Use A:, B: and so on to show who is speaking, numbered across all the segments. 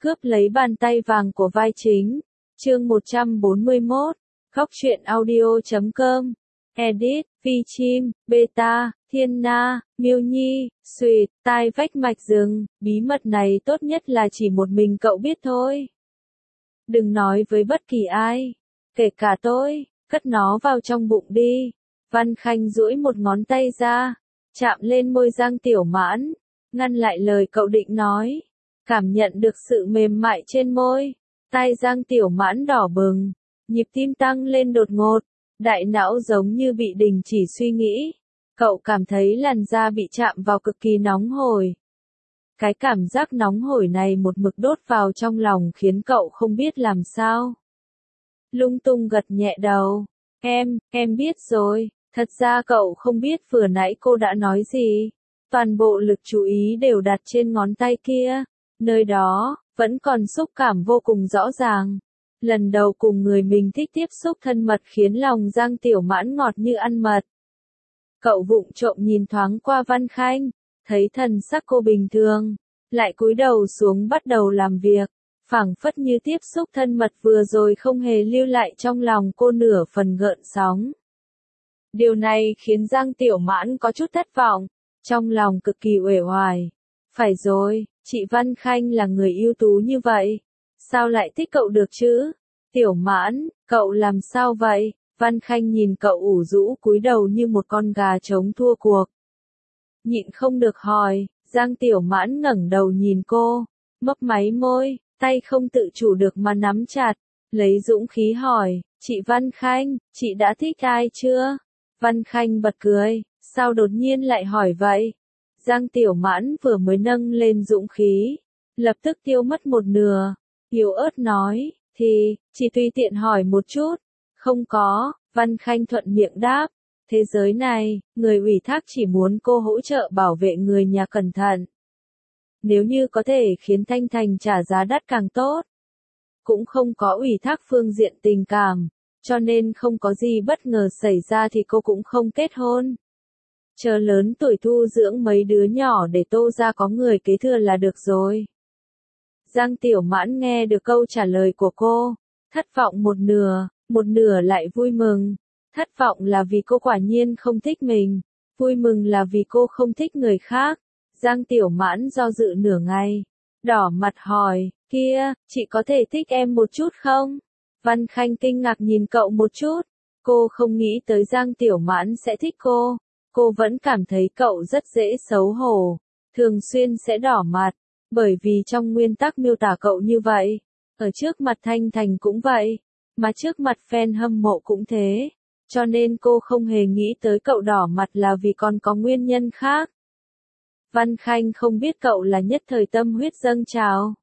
A: Cướp lấy bàn tay vàng của vai chính. Chương 141. Góc truyện audio.com. Edit, Vi Chim, Beta, Thiên Na, Miêu Nhi, Sweet, tai vách mạch rừng. Bí mật này tốt nhất là chỉ một mình cậu biết thôi. Đừng nói với bất kỳ ai. Kể cả tôi. Cất nó vào trong bụng đi. Văn Khanh duỗi một ngón tay ra. Chạm lên môi Giang Tiểu Mãn. Ngăn lại lời cậu định nói. Cảm nhận được sự mềm mại trên môi. Tai Giang Tiểu Mãn đỏ bừng. Nhịp tim tăng lên đột ngột. Đại não giống như bị đình chỉ suy nghĩ. Cậu cảm thấy làn da bị chạm vào cực kỳ nóng hổi. Cái cảm giác nóng hổi này một mực đốt vào trong lòng khiến cậu không biết làm sao. Lung tung gật nhẹ đầu. Em biết rồi. Thật ra cậu không biết vừa nãy cô đã nói gì. Toàn bộ lực chú ý đều đặt trên ngón tay kia. Nơi đó, vẫn còn xúc cảm vô cùng rõ ràng. Lần đầu cùng người mình thích tiếp xúc thân mật khiến lòng Giang Tiểu Mãn ngọt như ăn mật. Cậu vụng trộm nhìn thoáng qua Văn Khanh, thấy thần sắc cô bình thường, lại cúi đầu xuống bắt đầu làm việc, phảng phất như tiếp xúc thân mật vừa rồi không hề lưu lại trong lòng cô nửa phần gợn sóng. Điều này khiến Giang Tiểu Mãn có chút thất vọng, trong lòng cực kỳ uể oải. Phải rồi, chị Văn Khanh là người ưu tú như vậy, sao lại thích cậu được chứ? Tiểu Mãn, cậu làm sao vậy? Văn Khanh nhìn cậu ủ rũ cúi đầu như một con gà trống thua cuộc. Nhịn không được hỏi, Giang Tiểu Mãn ngẩng đầu nhìn cô, mấp máy môi, tay không tự chủ được mà nắm chặt, lấy dũng khí hỏi, chị Văn Khanh, chị đã thích ai chưa? Văn Khanh bật cười, sao đột nhiên lại hỏi vậy? Giang Tiểu Mãn vừa mới nâng lên dũng khí, lập tức tiêu mất một nửa, yếu ớt nói, thì, chỉ tùy tiện hỏi một chút. Không có, Văn Khanh thuận miệng đáp, thế giới này, người ủy thác chỉ muốn cô hỗ trợ bảo vệ người nhà cẩn thận. Nếu như có thể khiến Thanh Thành trả giá đắt càng tốt. Cũng không có ủy thác phương diện tình cảm, cho nên không có gì bất ngờ xảy ra thì cô cũng không kết hôn. Chờ lớn tuổi thu dưỡng mấy đứa nhỏ để Tô ra có người kế thừa là được rồi. Giang Tiểu Mãn nghe được câu trả lời của cô, thất vọng một nửa lại vui mừng. Thất vọng là vì cô quả nhiên không thích mình, vui mừng là vì cô không thích người khác. Giang Tiểu Mãn do dự nửa ngày, đỏ mặt hỏi, kia, chị có thể thích em một chút không? Văn Khanh kinh ngạc nhìn cậu một chút, cô không nghĩ tới Giang Tiểu Mãn sẽ thích cô vẫn cảm thấy cậu rất dễ xấu hổ, thường xuyên sẽ đỏ mặt, bởi vì trong nguyên tắc miêu tả cậu như vậy, ở trước mặt Thanh Thành cũng vậy, mà trước mặt fan hâm mộ cũng thế, cho nên cô không hề nghĩ tới cậu đỏ mặt là vì còn có nguyên nhân khác. Văn Khanh không biết cậu là nhất thời tâm huyết dâng trào,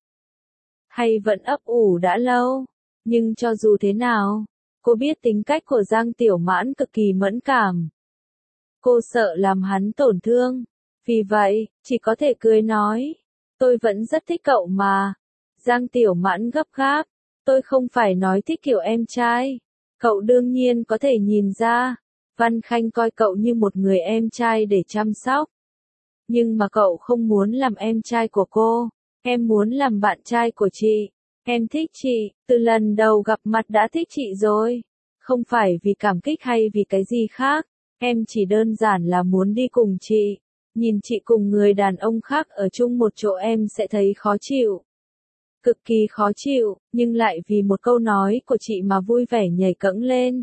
A: hay vẫn ấp ủ đã lâu, nhưng cho dù thế nào, cô biết tính cách của Giang Tiểu Mãn cực kỳ mẫn cảm. Cô sợ làm hắn tổn thương, vì vậy, chỉ có thể cười nói, tôi vẫn rất thích cậu mà. Giang Tiểu Mãn gấp gáp, tôi không phải nói thích kiểu em trai, cậu đương nhiên có thể nhìn ra, Văn Khanh coi cậu như một người em trai để chăm sóc. Nhưng mà cậu không muốn làm em trai của cô, em muốn làm bạn trai của chị, em thích chị, từ lần đầu gặp mặt đã thích chị rồi, không phải vì cảm kích hay vì cái gì khác. Em chỉ đơn giản là muốn đi cùng chị, nhìn chị cùng người đàn ông khác ở chung một chỗ em sẽ thấy khó chịu. Cực kỳ khó chịu, nhưng lại vì một câu nói của chị mà vui vẻ nhảy cẫng lên.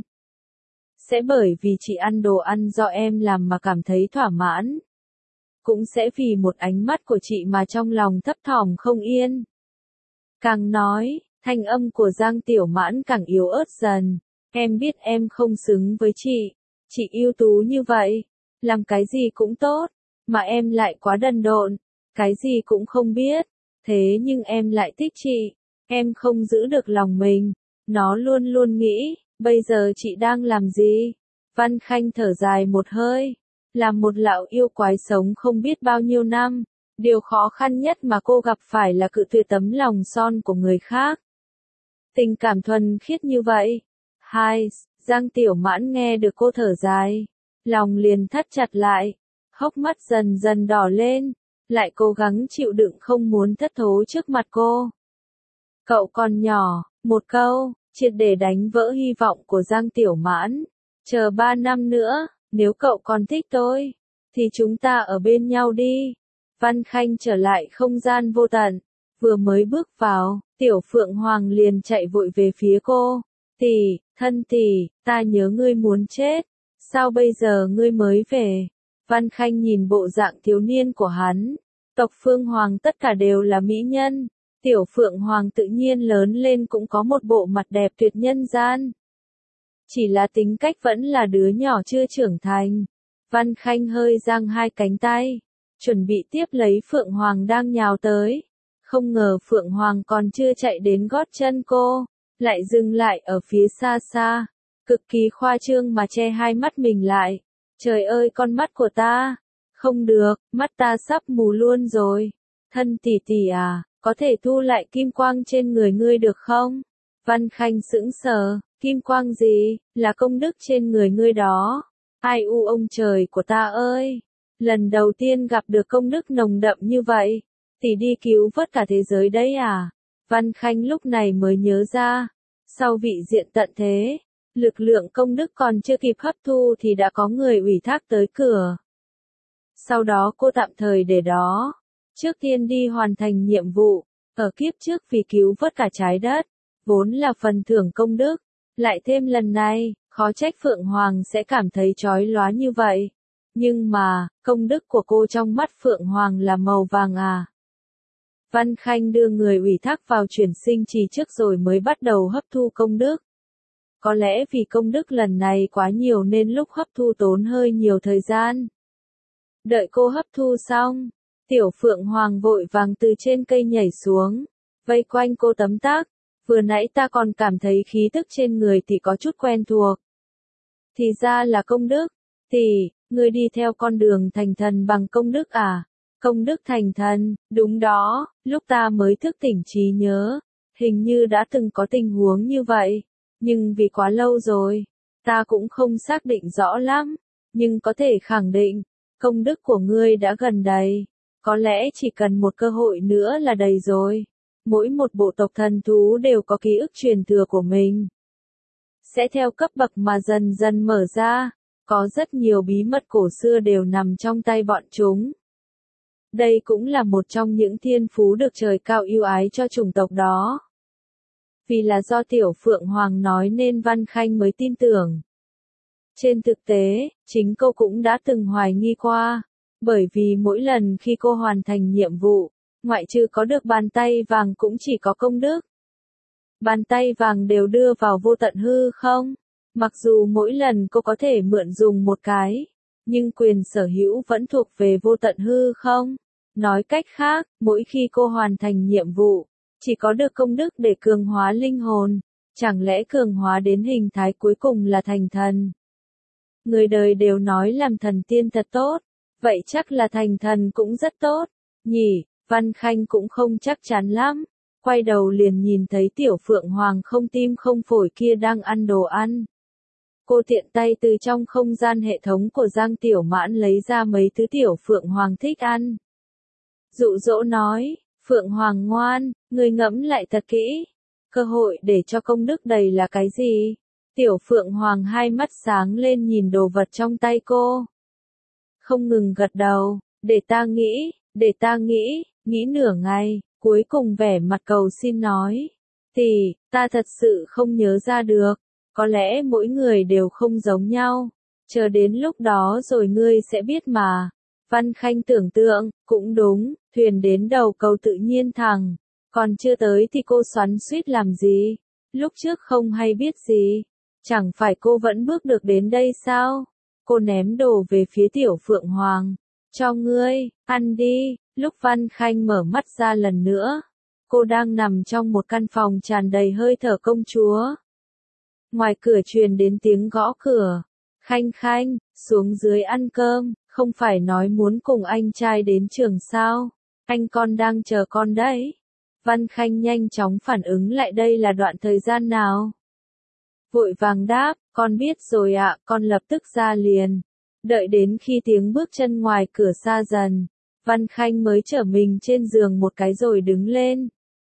A: Sẽ bởi vì chị ăn đồ ăn do em làm mà cảm thấy thỏa mãn. Cũng sẽ vì một ánh mắt của chị mà trong lòng thấp thỏm không yên. Càng nói, thanh âm của Giang Tiểu Mãn càng yếu ớt dần. Em biết em không xứng với chị ưu tú như vậy, làm cái gì cũng tốt, mà em lại quá đần độn, cái gì cũng không biết, thế nhưng em lại thích chị, em không giữ được lòng mình, nó luôn luôn nghĩ, bây giờ chị đang làm gì? Văn Khanh thở dài một hơi, làm một lão yêu quái sống không biết bao nhiêu năm, điều khó khăn nhất mà cô gặp phải là cự tuyệt tấm lòng son của người khác. Tình cảm thuần khiết như vậy. Giang Tiểu Mãn nghe được cô thở dài, lòng liền thắt chặt lại, hốc mắt dần dần đỏ lên, lại cố gắng chịu đựng không muốn thất thố trước mặt cô. Cậu còn nhỏ, một câu, triệt để đánh vỡ hy vọng của Giang Tiểu Mãn. Chờ 3 năm nữa, nếu cậu còn thích tôi, thì chúng ta ở bên nhau đi. Văn Khanh trở lại không gian vô tận, vừa mới bước vào, Tiểu Phượng Hoàng liền chạy vội về phía cô. Tỷ, thân tỷ, ta nhớ ngươi muốn chết, sao bây giờ ngươi mới về? Văn Khanh nhìn bộ dạng thiếu niên của hắn, tộc Phương Hoàng tất cả đều là mỹ nhân, Tiểu Phượng Hoàng tự nhiên lớn lên cũng có một bộ mặt đẹp tuyệt nhân gian. Chỉ là tính cách vẫn là đứa nhỏ chưa trưởng thành. Văn Khanh hơi giang hai cánh tay, chuẩn bị tiếp lấy Phượng Hoàng đang nhào tới. Không ngờ Phượng Hoàng còn chưa chạy đến gót chân cô, lại dừng lại ở phía xa xa, cực kỳ khoa trương mà che hai mắt mình lại. Trời ơi con mắt của ta, không được, mắt ta sắp mù luôn rồi. Thân tỷ tỷ à, có thể thu lại kim quang trên người ngươi được không? Văn Khanh sững sờ, kim quang gì, là công đức trên người ngươi đó. Ai u ông trời của ta ơi, lần đầu tiên gặp được công đức nồng đậm như vậy. Tỷ đi cứu vớt cả thế giới đấy à? Văn Khanh lúc này mới nhớ ra, sau vị diện tận thế, lực lượng công đức còn chưa kịp hấp thu thì đã có người ủy thác tới cửa. Sau đó cô tạm thời để đó, trước tiên đi hoàn thành nhiệm vụ, ở kiếp trước vì cứu vớt cả trái đất, vốn là phần thưởng công đức, lại thêm lần này, khó trách Phượng Hoàng sẽ cảm thấy chói lóa như vậy. Nhưng mà, công đức của cô trong mắt Phượng Hoàng là màu vàng à? Văn Khanh đưa người ủy thác vào chuyển sinh trì trước rồi mới bắt đầu hấp thu công đức. Có lẽ vì công đức lần này quá nhiều nên lúc hấp thu tốn hơi nhiều thời gian. Đợi cô hấp thu xong, Tiểu Phượng Hoàng vội vàng từ trên cây nhảy xuống, vây quanh cô tấm tắc. Vừa nãy ta còn cảm thấy khí tức trên người tỷ có chút quen thuộc. Thì ra là công đức. Tỷ, ngươi đi theo con đường thành thần bằng công đức à? Công đức thành thần, đúng đó, lúc ta mới thức tỉnh trí nhớ, hình như đã từng có tình huống như vậy, nhưng vì quá lâu rồi, ta cũng không xác định rõ lắm, nhưng có thể khẳng định, công đức của ngươi đã gần đầy, có lẽ chỉ cần một cơ hội nữa là đầy rồi. Mỗi một bộ tộc thần thú đều có ký ức truyền thừa của mình, sẽ theo cấp bậc mà dần dần mở ra, có rất nhiều bí mật cổ xưa đều nằm trong tay bọn chúng. Đây cũng là một trong những thiên phú được trời cao ưu ái cho chủng tộc đó. Vì là do Tiểu Phượng Hoàng nói nên Văn Khanh mới tin tưởng. Trên thực tế, chính cô cũng đã từng hoài nghi qua, bởi vì mỗi lần khi cô hoàn thành nhiệm vụ, ngoại trừ có được bàn tay vàng cũng chỉ có công đức. Bàn tay vàng đều đưa vào vô tận hư không? Mặc dù mỗi lần cô có thể mượn dùng một cái, nhưng quyền sở hữu vẫn thuộc về vô tận hư không? Nói cách khác, mỗi khi cô hoàn thành nhiệm vụ, chỉ có được công đức để cường hóa linh hồn, chẳng lẽ cường hóa đến hình thái cuối cùng là thành thần? Người đời đều nói làm thần tiên thật tốt, vậy chắc là thành thần cũng rất tốt, nhỉ? Văn Khanh cũng không chắc chắn lắm, quay đầu liền nhìn thấy Tiểu Phượng Hoàng không tim không phổi kia đang ăn đồ ăn. Cô tiện tay từ trong không gian hệ thống của Giang Tiểu Mãn lấy ra mấy thứ Tiểu Phượng Hoàng thích ăn. Dụ dỗ nói, Phượng Hoàng ngoan, người ngẫm lại thật kỹ, cơ hội để cho công đức đầy là cái gì? Tiểu Phượng Hoàng hai mắt sáng lên nhìn đồ vật trong tay cô. Không ngừng gật đầu, để ta nghĩ, nghĩ nửa ngày, cuối cùng vẻ mặt cầu xin nói. Tỷ, ta thật sự không nhớ ra được, có lẽ mỗi người đều không giống nhau, chờ đến lúc đó rồi ngươi sẽ biết mà. Văn Khanh tưởng tượng, cũng đúng, thuyền đến đầu cầu tự nhiên thẳng, còn chưa tới thì cô xoắn xuýt làm gì, lúc trước không hay biết gì, chẳng phải cô vẫn bước được đến đây sao? Cô ném đồ về phía Tiểu Phượng Hoàng, cho ngươi, ăn đi. Lúc Văn Khanh mở mắt ra lần nữa, cô đang nằm trong một căn phòng tràn đầy hơi thở công chúa. Ngoài cửa truyền đến tiếng gõ cửa. Khanh Khanh, xuống dưới ăn cơm, không phải nói muốn cùng anh trai đến trường sao? Anh con đang chờ con đấy. Văn Khanh nhanh chóng phản ứng lại đây là đoạn thời gian nào. Vội vàng đáp, con biết rồi ạ, con lập tức ra liền. Đợi đến khi tiếng bước chân ngoài cửa xa dần, Văn Khanh mới trở mình trên giường một cái rồi đứng lên.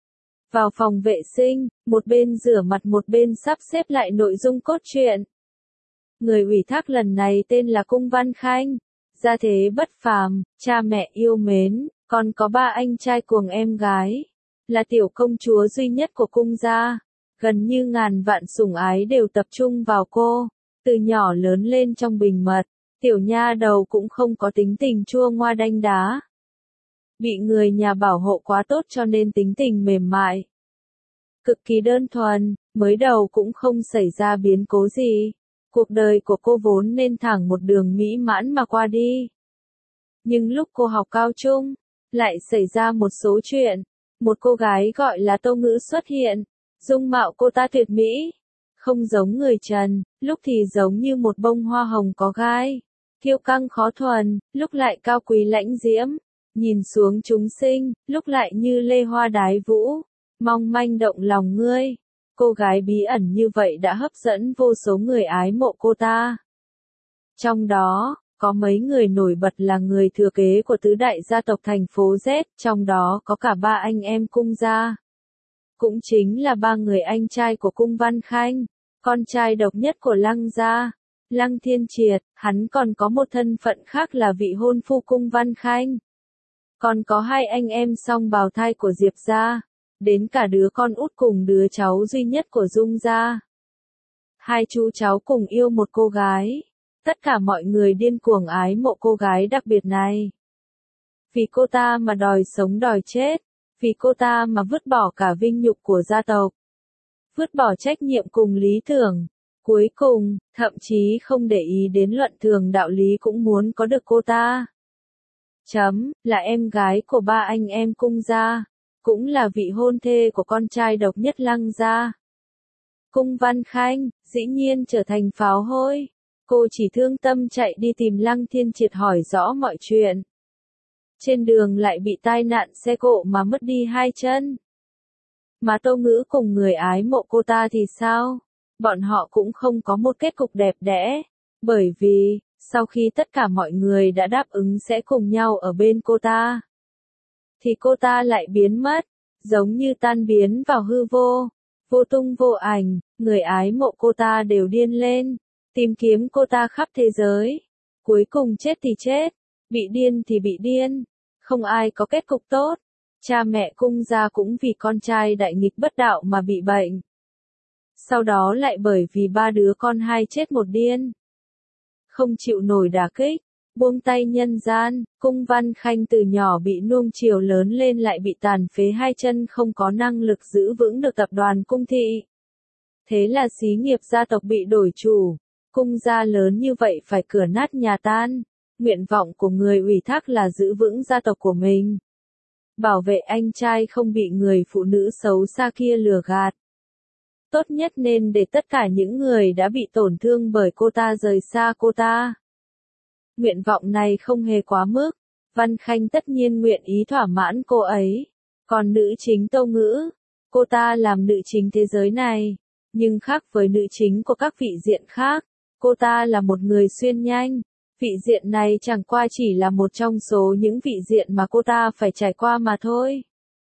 A: Vào phòng vệ sinh, một bên rửa mặt một bên sắp xếp lại nội dung cốt truyện. Người ủy thác lần này tên là Cung Văn Khanh, gia thế bất phàm, cha mẹ yêu mến, còn có 3 anh trai cuồng em gái, là tiểu công chúa duy nhất của cung gia. Gần như ngàn vạn sủng ái đều tập trung vào cô, từ nhỏ lớn lên trong bình mật, tiểu nha đầu cũng không có tính tình chua ngoa đanh đá. Bị người nhà bảo hộ quá tốt cho nên tính tình mềm mại. Cực kỳ đơn thuần, mới đầu cũng không xảy ra biến cố gì. Cuộc đời của cô vốn nên thẳng một đường mỹ mãn mà qua đi. Nhưng lúc cô học cao trung, lại xảy ra một số chuyện. Một cô gái gọi là Tô Ngữ xuất hiện. Dung mạo cô ta tuyệt mỹ. Không giống người Trần, lúc thì giống như một bông hoa hồng có gai. Kiêu căng khó thuần, lúc lại cao quý lãnh diễm. Nhìn xuống chúng sinh, lúc lại như lê hoa đái vũ. Mong manh động lòng ngươi. Cô gái bí ẩn như vậy đã hấp dẫn vô số người ái mộ cô ta. Trong đó, có mấy người nổi bật là người thừa kế của tứ đại gia tộc thành phố Z, trong đó có cả 3 anh em cung gia. Cũng chính là 3 người anh trai của Cung Văn Khanh, con trai độc nhất của Lăng gia, Lăng Thiên Triệt, hắn còn có một thân phận khác là vị hôn phu Cung Văn Khanh. Còn có 2 anh em song bào thai của Diệp gia. Đến cả đứa con út cùng đứa cháu duy nhất của Dung gia. 2 chú cháu cùng yêu một cô gái. Tất cả mọi người điên cuồng ái mộ cô gái đặc biệt này. Vì cô ta mà đòi sống đòi chết. Vì cô ta mà vứt bỏ cả vinh nhục của gia tộc. Vứt bỏ trách nhiệm cùng lý tưởng. Cuối cùng, thậm chí không để ý đến luận thường đạo lý cũng muốn có được cô ta. Là em gái của 3 anh em cung gia. Cũng là vị hôn thê của con trai độc nhất Lăng gia. Cung Văn Khanh, dĩ nhiên trở thành pháo hôi. Cô chỉ thương tâm chạy đi tìm Lăng Thiên Triệt hỏi rõ mọi chuyện. Trên đường lại bị tai nạn xe cộ mà mất đi 2 chân. Mà Tô Ngữ cùng người ái mộ cô ta thì sao? Bọn họ cũng không có một kết cục đẹp đẽ. Bởi vì, sau khi tất cả mọi người đã đáp ứng sẽ cùng nhau ở bên cô ta, thì cô ta lại biến mất, giống như tan biến vào hư vô, vô tung vô ảnh, người ái mộ cô ta đều điên lên, tìm kiếm cô ta khắp thế giới. Cuối cùng chết thì chết, bị điên thì bị điên, không ai có kết cục tốt. Cha mẹ cung gia cũng vì con trai đại nghịch bất đạo mà bị bệnh. Sau đó lại bởi vì 3 đứa con hai chết một điên. Không chịu nổi đả kích. Buông tay nhân gian, Cung Văn Khanh từ nhỏ bị nuông chiều lớn lên lại bị tàn phế 2 chân không có năng lực giữ vững được tập đoàn cung thị. Thế là xí nghiệp gia tộc bị đổi chủ, cung gia lớn như vậy phải cửa nát nhà tan. Nguyện vọng của người ủy thác là giữ vững gia tộc của mình. Bảo vệ anh trai không bị người phụ nữ xấu xa kia lừa gạt. Tốt nhất nên để tất cả những người đã bị tổn thương bởi cô ta rời xa cô ta. Nguyện vọng này không hề quá mức, Văn Khanh tất nhiên nguyện ý thỏa mãn cô ấy. Còn nữ chính Tô Ngữ, cô ta làm nữ chính thế giới này, nhưng khác với nữ chính của các vị diện khác, cô ta là một người xuyên nhanh. Vị diện này chẳng qua chỉ là một trong số những vị diện mà cô ta phải trải qua mà thôi.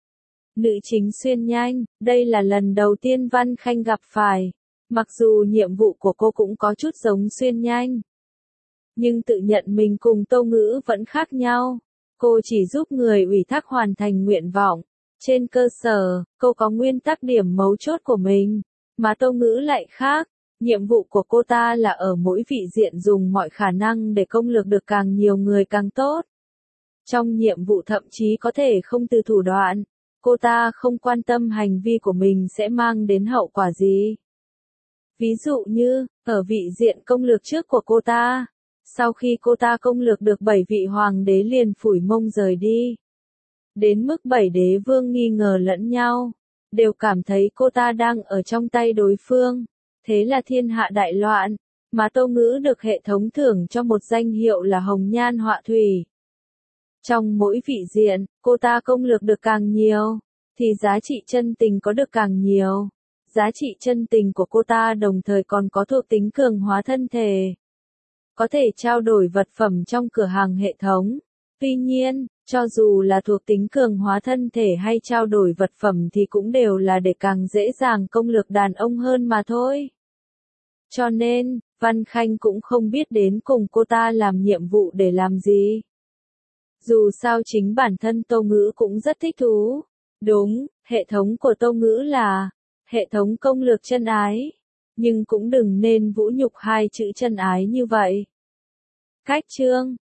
A: Nữ chính xuyên nhanh, đây là lần đầu tiên Văn Khanh gặp phải. Mặc dù nhiệm vụ của cô cũng có chút giống xuyên nhanh, nhưng tự nhận mình cùng Tô Ngữ vẫn khác nhau. Cô chỉ giúp người ủy thác hoàn thành nguyện vọng. Trên cơ sở, cô có nguyên tắc điểm mấu chốt của mình, mà Tô Ngữ lại khác. Nhiệm vụ của cô ta là ở mỗi vị diện dùng mọi khả năng để công lược được càng nhiều người càng tốt. Trong nhiệm vụ thậm chí có thể không từ thủ đoạn. Cô ta không quan tâm hành vi của mình sẽ mang đến hậu quả gì. Ví dụ như, ở vị diện công lược trước của cô ta, sau khi cô ta công lược được 7 vị hoàng đế liền phủi mông rời đi. Đến mức 7 đế vương nghi ngờ lẫn nhau, đều cảm thấy cô ta đang ở trong tay đối phương. Thế là thiên hạ đại loạn, mà Tô Ngữ được hệ thống thưởng cho một danh hiệu là Hồng Nhan Họa Thủy. Trong mỗi vị diện, cô ta công lược được càng nhiều, thì giá trị chân tình có được càng nhiều. Giá trị chân tình của cô ta đồng thời còn có thuộc tính cường hóa thân thể. Có thể trao đổi vật phẩm trong cửa hàng hệ thống. Tuy nhiên, Cho dù là thuộc tính cường hóa thân thể hay trao đổi vật phẩm thì cũng đều là để càng dễ dàng công lược đàn ông hơn mà thôi. Cho nên, Văn Khanh cũng không biết đến cùng cô ta làm nhiệm vụ để làm gì. Dù sao chính bản thân Tô Ngữ cũng rất thích thú. Đúng, hệ thống của Tô Ngữ là hệ thống công lược chân ái. Nhưng cũng đừng nên vũ nhục hai chữ chân ái như vậy. Cách chương